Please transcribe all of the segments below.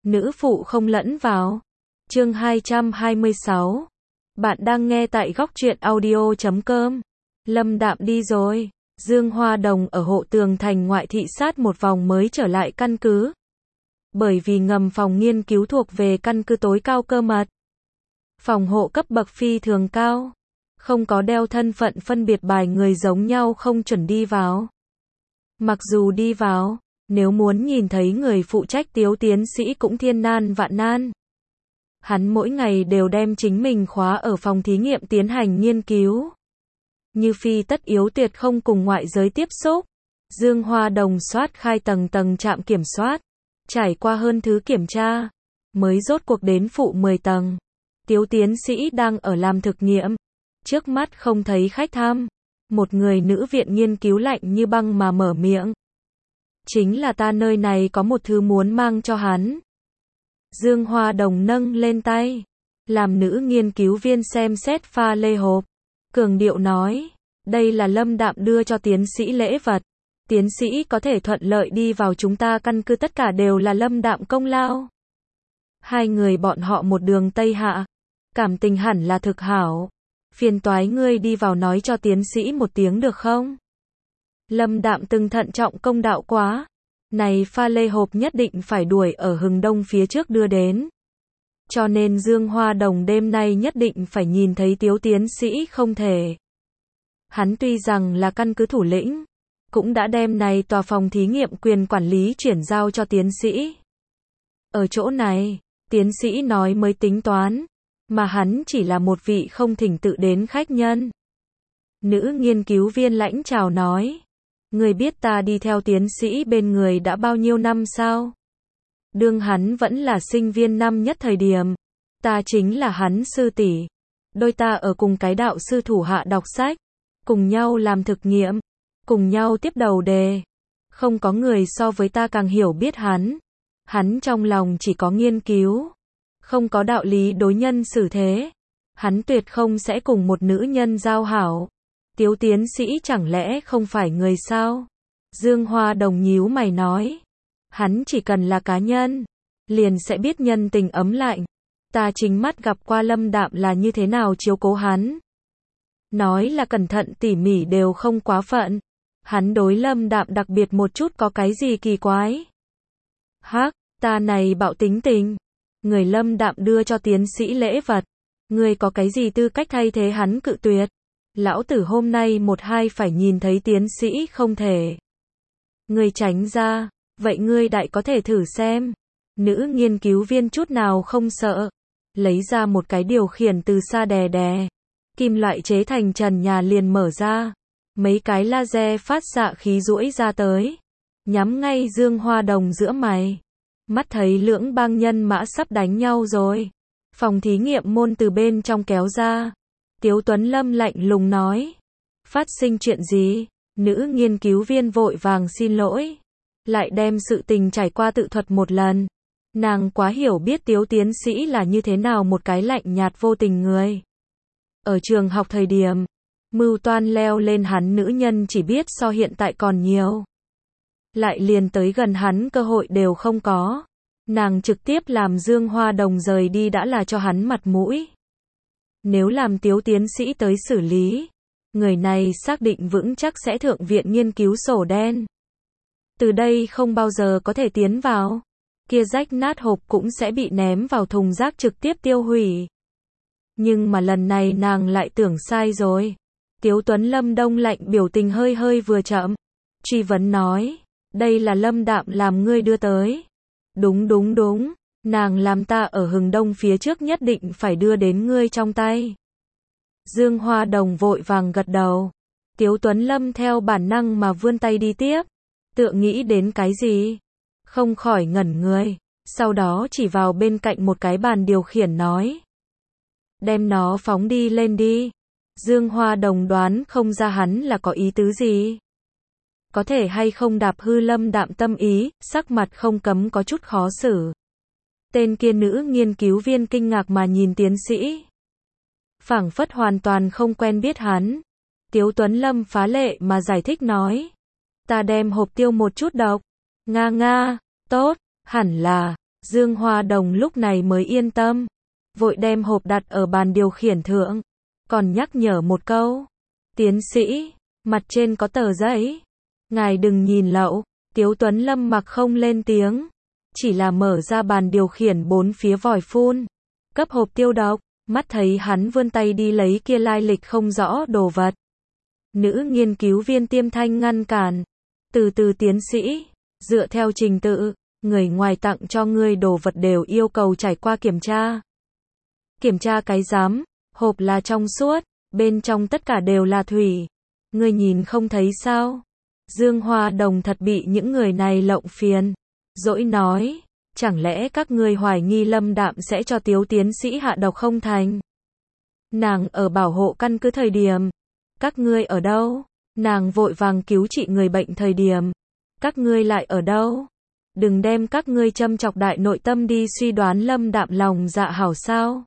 nữ phụ không lẫn vào. Chương 226. Bạn đang nghe tại góc truyện audio.com. Lâm Đạm đi rồi. Dương Hoa Đồng ở hộ tường thành ngoại thị sát một vòng mới trở lại căn cứ. Bởi vì ngầm phòng nghiên cứu thuộc về căn cứ tối cao cơ mật. Phòng hộ cấp bậc phi thường cao. Không có đeo thân phận phân biệt bài người giống nhau không chuẩn đi vào. Mặc dù đi vào, nếu muốn nhìn thấy người phụ trách Tiếu tiến sĩ cũng thiên nan vạn nan. Hắn mỗi ngày đều đem chính mình khóa ở phòng thí nghiệm tiến hành nghiên cứu. Như phi tất yếu tuyệt không cùng ngoại giới tiếp xúc. Dương Hoa Đồng soát khai tầng tầng trạm kiểm soát. Trải qua hơn thứ kiểm tra. Mới rốt cuộc đến phụ 10 tầng. Tiếu tiến sĩ đang ở làm thực nghiệm. Trước mắt không thấy khách thăm. Một người nữ viện nghiên cứu lạnh như băng mà mở miệng. Chính là ta nơi này có một thứ muốn mang cho hắn. Dương Hoa Đồng nâng lên tay. Làm nữ nghiên cứu viên xem xét pha lê hộp. Cường điệu nói. Đây là Lâm Đạm đưa cho tiến sĩ lễ vật. Tiến sĩ có thể thuận lợi đi vào chúng ta căn cứ tất cả đều là Lâm Đạm công lao. Hai người bọn họ một đường Tây Hạ. Cảm tình hẳn là thực hảo. Phiền toái ngươi đi vào nói cho tiến sĩ một tiếng được không? Lâm Đạm từng thận trọng công đạo quá. Này pha lê hộp nhất định phải đuổi ở Hừng Đông phía trước đưa đến. Cho nên Dương Hoa Đồng đêm nay nhất định phải nhìn thấy Tiếu tiến sĩ không thể. Hắn tuy rằng là căn cứ thủ lĩnh, cũng đã đem này tòa phòng thí nghiệm quyền quản lý chuyển giao cho tiến sĩ. Ở chỗ này, tiến sĩ nói mới tính toán, mà hắn chỉ là một vị không thỉnh tự đến khách nhân. Nữ nghiên cứu viên lãnh chào nói. Người biết ta đi theo tiến sĩ bên người đã bao nhiêu năm sao? Đương hắn vẫn là sinh viên năm nhất thời điểm. Ta chính là hắn sư tỷ. Đôi ta ở cùng cái đạo sư thủ hạ đọc sách. Cùng nhau làm thực nghiệm. Cùng nhau tiếp đầu đề. Không có người so với ta càng hiểu biết hắn. Hắn trong lòng chỉ có nghiên cứu. Không có đạo lý đối nhân xử thế. Hắn tuyệt không sẽ cùng một nữ nhân giao hảo. Tiếu tiến sĩ chẳng lẽ không phải người sao? Dương Hoa Đồng nhíu mày nói. Hắn chỉ cần là cá nhân, liền sẽ biết nhân tình ấm lạnh. Ta chính mắt gặp qua Lâm Đạm là như thế nào chiếu cố hắn. Nói là cẩn thận tỉ mỉ đều không quá phận. Hắn đối Lâm Đạm đặc biệt một chút có cái gì kỳ quái. Hắc, ta này bạo tính tình. Người Lâm Đạm đưa cho tiến sĩ lễ vật. Người có cái gì tư cách thay thế hắn cự tuyệt. Lão tử hôm nay một hai phải nhìn thấy tiến sĩ không thể. Người tránh ra, vậy ngươi đại có thể thử xem. Nữ nghiên cứu viên chút nào không sợ. Lấy ra một cái điều khiển từ xa đè đè. Kim loại chế thành trần nhà liền mở ra. Mấy cái laser phát xạ khí duỗi ra tới. Nhắm ngay Dương Hoa Đồng giữa mày. Mắt thấy lưỡng bang nhân mã sắp đánh nhau rồi. Phòng thí nghiệm môn từ bên trong kéo ra. Tiếu Tuấn Lâm lạnh lùng nói. Phát sinh chuyện gì? Nữ nghiên cứu viên vội vàng xin lỗi. Lại đem sự tình trải qua tự thuật một lần. Nàng quá hiểu biết Tiếu tiến sĩ là như thế nào một cái lạnh nhạt vô tình người. Ở trường học thời điểm, mưu toan leo lên hắn nữ nhân chỉ biết so hiện tại còn nhiều. Lại liền tới gần hắn cơ hội đều không có. Nàng trực tiếp làm Dương Hoa Đồng rời đi đã là cho hắn mặt mũi. Nếu làm Tiếu tiến sĩ tới xử lý, người này xác định vững chắc sẽ thượng viện nghiên cứu sổ đen. Từ đây không bao giờ có thể tiến vào. Kia rách nát hộp cũng sẽ bị ném vào thùng rác trực tiếp tiêu hủy. Nhưng mà lần này nàng lại tưởng sai rồi. Tiếu Tuấn Lâm đông lạnh biểu tình hơi hơi vừa chậm. Truy vấn nói. Đây là Lâm Đạm làm ngươi đưa tới. Đúng. Nàng làm ta ở Hừng Đông phía trước nhất định phải đưa đến ngươi trong tay. Dương Hoa Đồng vội vàng gật đầu. Tiếu Tuấn Lâm theo bản năng mà vươn tay đi tiếp. Tựa nghĩ đến cái gì? Không khỏi ngẩn người. Sau đó chỉ vào bên cạnh một cái bàn điều khiển nói. Đem nó phóng đi lên đi. Dương Hoa Đồng đoán không ra hắn là có ý tứ gì. Có thể hay không đạp hư Lâm Đạm tâm ý, sắc mặt không cấm có chút khó xử. Tên kia nữ nghiên cứu viên kinh ngạc mà nhìn tiến sĩ. Phảng phất hoàn toàn không quen biết hắn. Tiếu Tuấn Lâm phá lệ mà giải thích nói. Ta đem hộp tiêu một chút độc. Nga, tốt, hẳn là. Dương Hoa Đồng lúc này mới yên tâm, vội đem hộp đặt ở bàn điều khiển thượng, còn nhắc nhở một câu. Tiến sĩ, mặt trên có tờ giấy. Ngài đừng nhìn lậu. Tiếu Tuấn Lâm mặc không lên tiếng, chỉ là mở ra bàn điều khiển bốn phía vòi phun, cấp hộp tiêu độc, mắt thấy hắn vươn tay đi lấy kia lai lịch không rõ đồ vật. Nữ nghiên cứu viên Tiêm Thanh ngăn cản. Từ từ tiến sĩ, dựa theo trình tự, người ngoài tặng cho ngươi đồ vật đều yêu cầu trải qua kiểm tra. Kiểm tra cái rắm, hộp là trong suốt, bên trong tất cả đều là thủy. Ngươi nhìn không thấy sao? Dương Hoa Đồng thật bị những người này lộng phiền. Dỗi nói, chẳng lẽ các ngươi hoài nghi Lâm Đạm sẽ cho Tiếu tiến sĩ hạ độc không thành? Nàng ở bảo hộ căn cứ thời điểm, các ngươi ở đâu? Nàng vội vàng cứu trị người bệnh thời điểm, các ngươi lại ở đâu? Đừng đem các ngươi châm chọc đại nội tâm đi suy đoán Lâm Đạm lòng dạ hảo sao?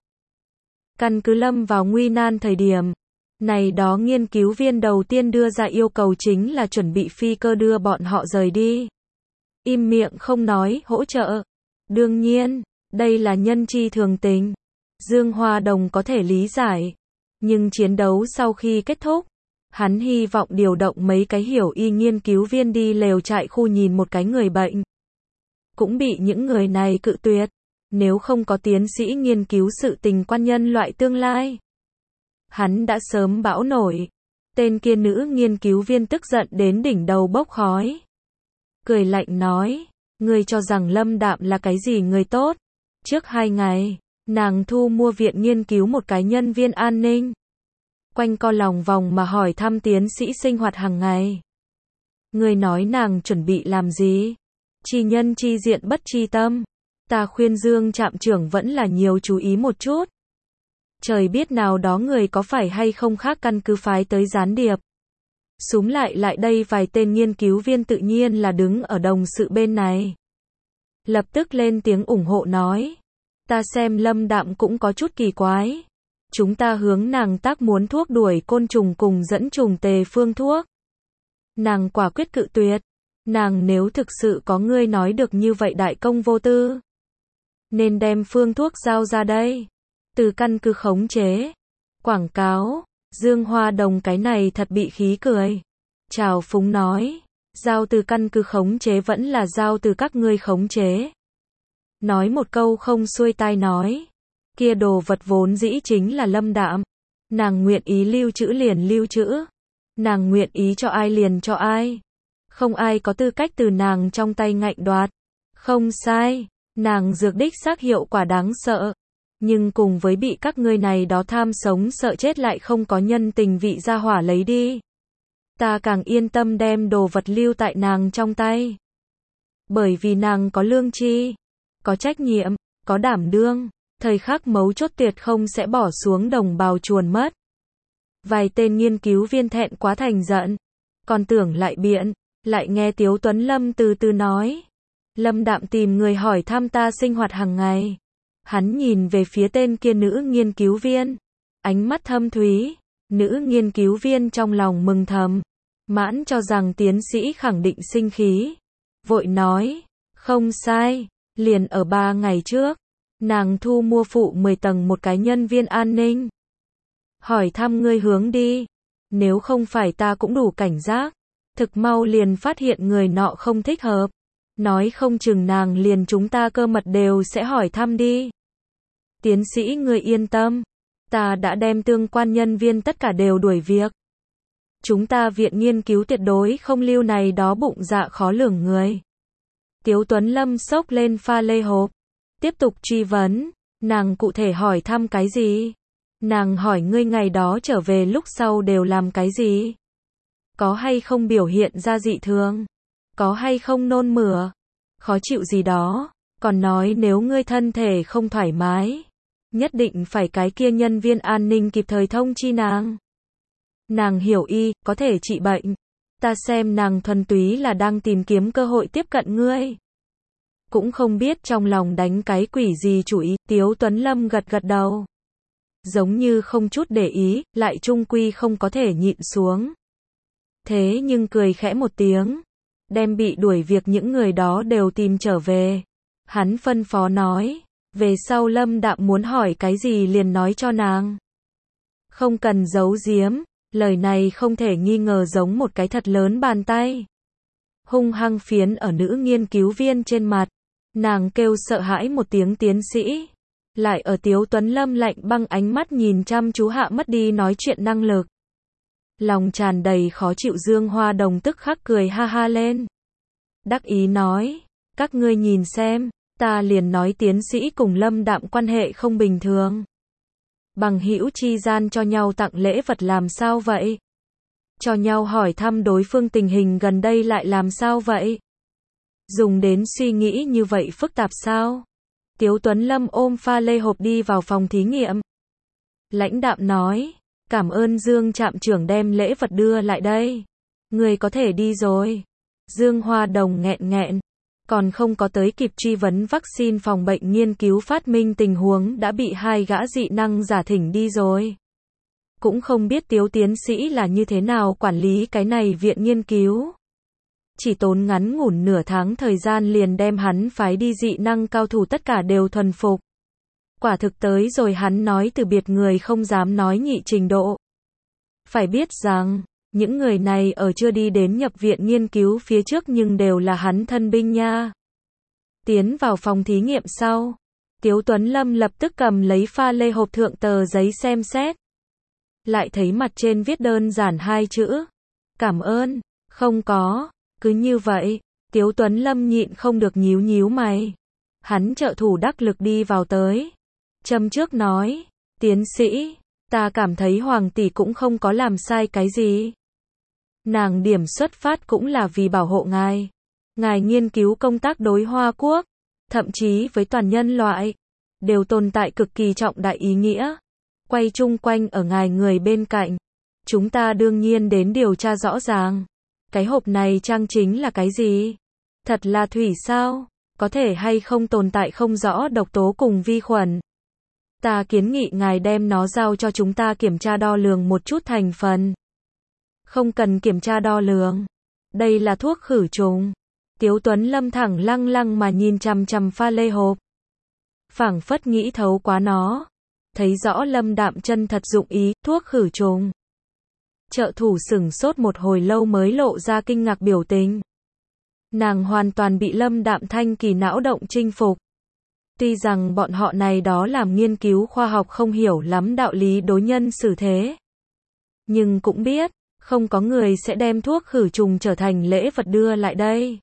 Căn cứ lâm vào nguy nan thời điểm, này đó nghiên cứu viên đầu tiên đưa ra yêu cầu chính là chuẩn bị phi cơ đưa bọn họ rời đi. Im miệng không nói, hỗ trợ. Đương nhiên, đây là nhân chi thường tình. Dương Hoa Đồng có thể lý giải. Nhưng chiến đấu sau khi kết thúc, hắn hy vọng điều động mấy cái hiểu y nghiên cứu viên đi lều trại khu nhìn một cái người bệnh. Cũng bị những người này cự tuyệt. Nếu không có tiến sĩ nghiên cứu sự tình quan nhân loại tương lai, hắn đã sớm bão nổi. Tên kia nữ nghiên cứu viên tức giận đến đỉnh đầu bốc khói. Cười lạnh nói, ngươi cho rằng Lâm Đạm là cái gì người tốt? Trước 2 ngày, nàng thu mua viện nghiên cứu một cái nhân viên an ninh. Quanh co lòng vòng mà hỏi thăm tiến sĩ sinh hoạt hàng ngày. Ngươi nói nàng chuẩn bị làm gì? Chi nhân chi diện bất chi tâm. Ta khuyên Dương trạm trưởng vẫn là nhiều chú ý một chút. Trời biết nào đó người có phải hay không khác căn cứ phái tới gián điệp. Súm lại đây vài tên nghiên cứu viên tự nhiên là đứng ở đồng sự bên này. Lập tức lên tiếng ủng hộ nói. Ta xem Lâm Đạm cũng có chút kỳ quái. Chúng ta hướng nàng tác muốn thuốc đuổi côn trùng cùng dẫn trùng tề phương thuốc. Nàng quả quyết cự tuyệt. Nàng nếu thực sự có ngươi nói được như vậy đại công vô tư, nên đem phương thuốc giao ra đây. Từ căn cứ khống chế. Quảng cáo. Dương Hoa Đồng cái này thật bị khí cười. Trào phúng nói. Giao từ căn cứ khống chế vẫn là giao từ các ngươi khống chế. Nói một câu không xuôi tai nói. Kia đồ vật vốn dĩ chính là Lâm Đạm. Nàng nguyện ý lưu trữ liền lưu trữ. Nàng nguyện ý cho ai liền cho ai. Không ai có tư cách từ nàng trong tay ngạnh đoạt. Không sai. Nàng dược đích xác hiệu quả đáng sợ. Nhưng cùng với bị các ngươi này đó tham sống sợ chết lại không có nhân tình vị gia hỏa lấy đi. Ta càng yên tâm đem đồ vật lưu tại nàng trong tay. Bởi vì nàng có lương tri, có trách nhiệm, có đảm đương, thời khắc mấu chốt tuyệt không sẽ bỏ xuống đồng bào chuồn mất. Vài tên nghiên cứu viên thẹn quá thành giận, còn tưởng lại biện, lại nghe Tiếu Tuấn Lâm từ từ nói. Lâm Đạm tìm người hỏi thăm ta sinh hoạt hàng ngày. Hắn nhìn về phía tên kia nữ nghiên cứu viên, ánh mắt thâm thúy. Nữ nghiên cứu viên trong lòng mừng thầm, mãn cho rằng tiến sĩ khẳng định sinh khí. Vội nói, không sai, liền ở 3 ngày trước, nàng thu mua phụ 10 tầng một cái nhân viên an ninh. Hỏi thăm ngươi hướng đi, nếu không phải ta cũng đủ cảnh giác, thực mau liền phát hiện người nọ không thích hợp. Nói không chừng nàng liền chúng ta cơ mật đều sẽ hỏi thăm đi. Tiến sĩ ngươi yên tâm, ta đã đem tương quan nhân viên tất cả đều đuổi việc. Chúng ta viện nghiên cứu tuyệt đối không lưu này đó bụng dạ khó lường người. Tiếu Tuấn Lâm xốc lên pha lê hộp, tiếp tục truy vấn, nàng cụ thể hỏi thăm cái gì? Nàng hỏi ngươi ngày đó trở về lúc sau đều làm cái gì? Có hay không biểu hiện ra dị thường? Có hay không nôn mửa? Khó chịu gì đó? Còn nói nếu ngươi thân thể không thoải mái, nhất định phải cái kia nhân viên an ninh kịp thời thông chi nàng. Nàng hiểu y, có thể trị bệnh. Ta xem nàng thuần túy là đang tìm kiếm cơ hội tiếp cận ngươi. Cũng không biết trong lòng đánh cái quỷ gì chủ ý. Tiếu Tuấn Lâm gật gật đầu. Giống như không chút để ý, lại chung quy không có thể nhịn xuống. Thế nhưng cười khẽ một tiếng, đem bị đuổi việc những người đó đều tìm trở về. Hắn phân phó nói, về sau Lâm Đạm muốn hỏi cái gì liền nói cho nàng. Không cần giấu giếm, lời này không thể nghi ngờ giống một cái thật lớn bàn tay. Hung hăng phiến ở nữ nghiên cứu viên trên mặt. Nàng kêu sợ hãi một tiếng tiến sĩ. Lại ở Tiếu Tuấn Lâm lạnh băng ánh mắt nhìn chăm chú hạ mất đi nói chuyện năng lực. Lòng tràn đầy khó chịu Dương Hoa Đồng tức khắc cười ha ha lên. Đắc ý nói, các ngươi nhìn xem, ta liền nói tiến sĩ cùng Lâm Đạm quan hệ không bình thường. Bằng hữu chi gian cho nhau tặng lễ vật làm sao vậy? Cho nhau hỏi thăm đối phương tình hình gần đây lại làm sao vậy? Dùng đến suy nghĩ như vậy phức tạp sao? Tiếu Tuấn Lâm ôm pha lê hộp đi vào phòng thí nghiệm. Lãnh đạm nói, cảm ơn Dương trạm trưởng đem lễ vật đưa lại đây. Người có thể đi rồi. Dương Hoa Đồng nghẹn nghẹn. Còn không có tới kịp truy vấn vaccine phòng bệnh nghiên cứu phát minh tình huống đã bị hai gã dị năng giả thỉnh đi rồi. Cũng không biết Tiếu tiến sĩ là như thế nào quản lý cái này viện nghiên cứu. Chỉ tốn ngắn ngủn nửa tháng thời gian liền đem hắn phái đi dị năng cao thủ tất cả đều thuần phục. Quả thực tới rồi hắn nói từ biệt người không dám nói nhị trình độ. Phải biết rằng, những người này ở chưa đi đến nhập viện nghiên cứu phía trước nhưng đều là hắn thân binh nha. Tiến vào phòng thí nghiệm sau, Tiếu Tuấn Lâm lập tức cầm lấy pha lê hộp thượng tờ giấy xem xét. Lại thấy mặt trên viết đơn giản hai chữ. Cảm ơn, không có. Cứ như vậy, Tiếu Tuấn Lâm nhịn không được nhíu nhíu mày. Hắn trợ thủ đắc lực đi vào tới. Châm trước nói, tiến sĩ, ta cảm thấy Hoàng tỷ cũng không có làm sai cái gì. Nàng điểm xuất phát cũng là vì bảo hộ ngài. Ngài nghiên cứu công tác đối Hoa Quốc, thậm chí với toàn nhân loại, đều tồn tại cực kỳ trọng đại ý nghĩa. Quay chung quanh ở ngài người bên cạnh. Chúng ta đương nhiên đến điều tra rõ ràng. Cái hộp này trang chính là cái gì? Thật là thủy sao? Có thể hay không tồn tại không rõ độc tố cùng vi khuẩn? Ta kiến nghị ngài đem nó giao cho chúng ta kiểm tra đo lường một chút thành phần. Không cần kiểm tra đo lường. Đây là thuốc khử trùng. Tiếu Tuấn Lâm thẳng lăng lăng mà nhìn chằm chằm pha lê hộp. Phảng phất nghĩ thấu quá nó. Thấy rõ Lâm Đạm chân thật dụng ý, thuốc khử trùng. Trợ thủ sửng sốt một hồi lâu mới lộ ra kinh ngạc biểu tình. Nàng hoàn toàn bị Lâm Đạm thanh kỳ não động chinh phục. Tuy rằng bọn họ này đó làm nghiên cứu khoa học không hiểu lắm đạo lý đối nhân xử thế. Nhưng cũng biết, không có người sẽ đem thuốc khử trùng trở thành lễ vật đưa lại đây.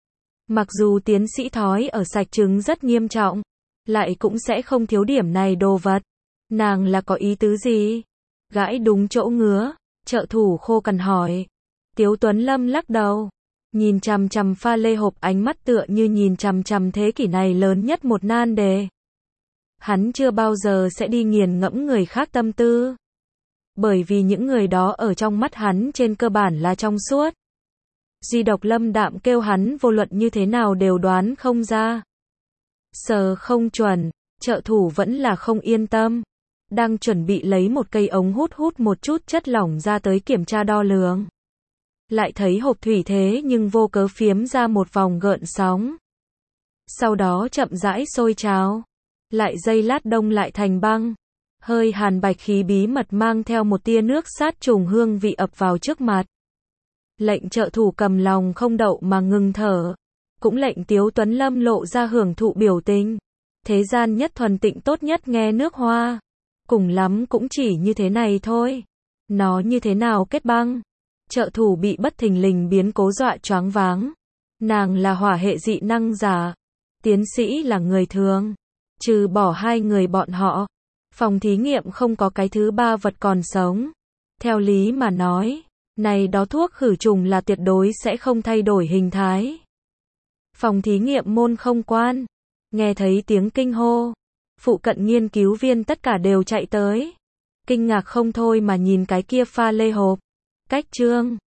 Mặc dù tiến sĩ thói ở sạch trứng rất nghiêm trọng, lại cũng sẽ không thiếu điểm này đồ vật. Nàng là có ý tứ gì? Gãi đúng chỗ ngứa, trợ thủ khô cằn hỏi. Tiếu Tuấn Lâm lắc đầu, nhìn chằm chằm pha lê hộp ánh mắt tựa như nhìn chằm chằm thế kỷ này lớn nhất một nan đề. Hắn chưa bao giờ sẽ đi nghiền ngẫm người khác tâm tư. Bởi vì những người đó ở trong mắt hắn trên cơ bản là trong suốt. Duy độc Lâm Đạm kêu hắn vô luận như thế nào đều đoán không ra. Sờ không chuẩn, trợ thủ vẫn là không yên tâm. Đang chuẩn bị lấy một cây ống hút một chút chất lỏng ra tới kiểm tra đo lường. Lại thấy hộp thủy thế nhưng vô cớ phiếm ra một vòng gợn sóng. Sau đó chậm rãi sôi trào. Lại giây lát đông lại thành băng. Hơi hàn bạch khí bí mật mang theo một tia nước sát trùng hương vị ập vào trước mặt. Lệnh trợ thủ cầm lòng không đậu mà ngừng thở. Cũng lệnh Tiếu Tuấn Lâm lộ ra hưởng thụ biểu tình. Thế gian nhất thuần tịnh tốt nhất nghe nước hoa. Cùng lắm cũng chỉ như thế này thôi. Nó như thế nào kết băng? Trợ thủ bị bất thình lình biến cố dọa choáng váng. Nàng là hỏa hệ dị năng giả. Tiến sĩ là người thường. Trừ bỏ hai người bọn họ. Phòng thí nghiệm không có cái thứ ba vật còn sống. Theo lý mà nói, này đó thuốc khử trùng là tuyệt đối sẽ không thay đổi hình thái. Phòng thí nghiệm môn không quan. Nghe thấy tiếng kinh hô. Phụ cận nghiên cứu viên tất cả đều chạy tới. Kinh ngạc không thôi mà nhìn cái kia pha lê hộp. Cách chương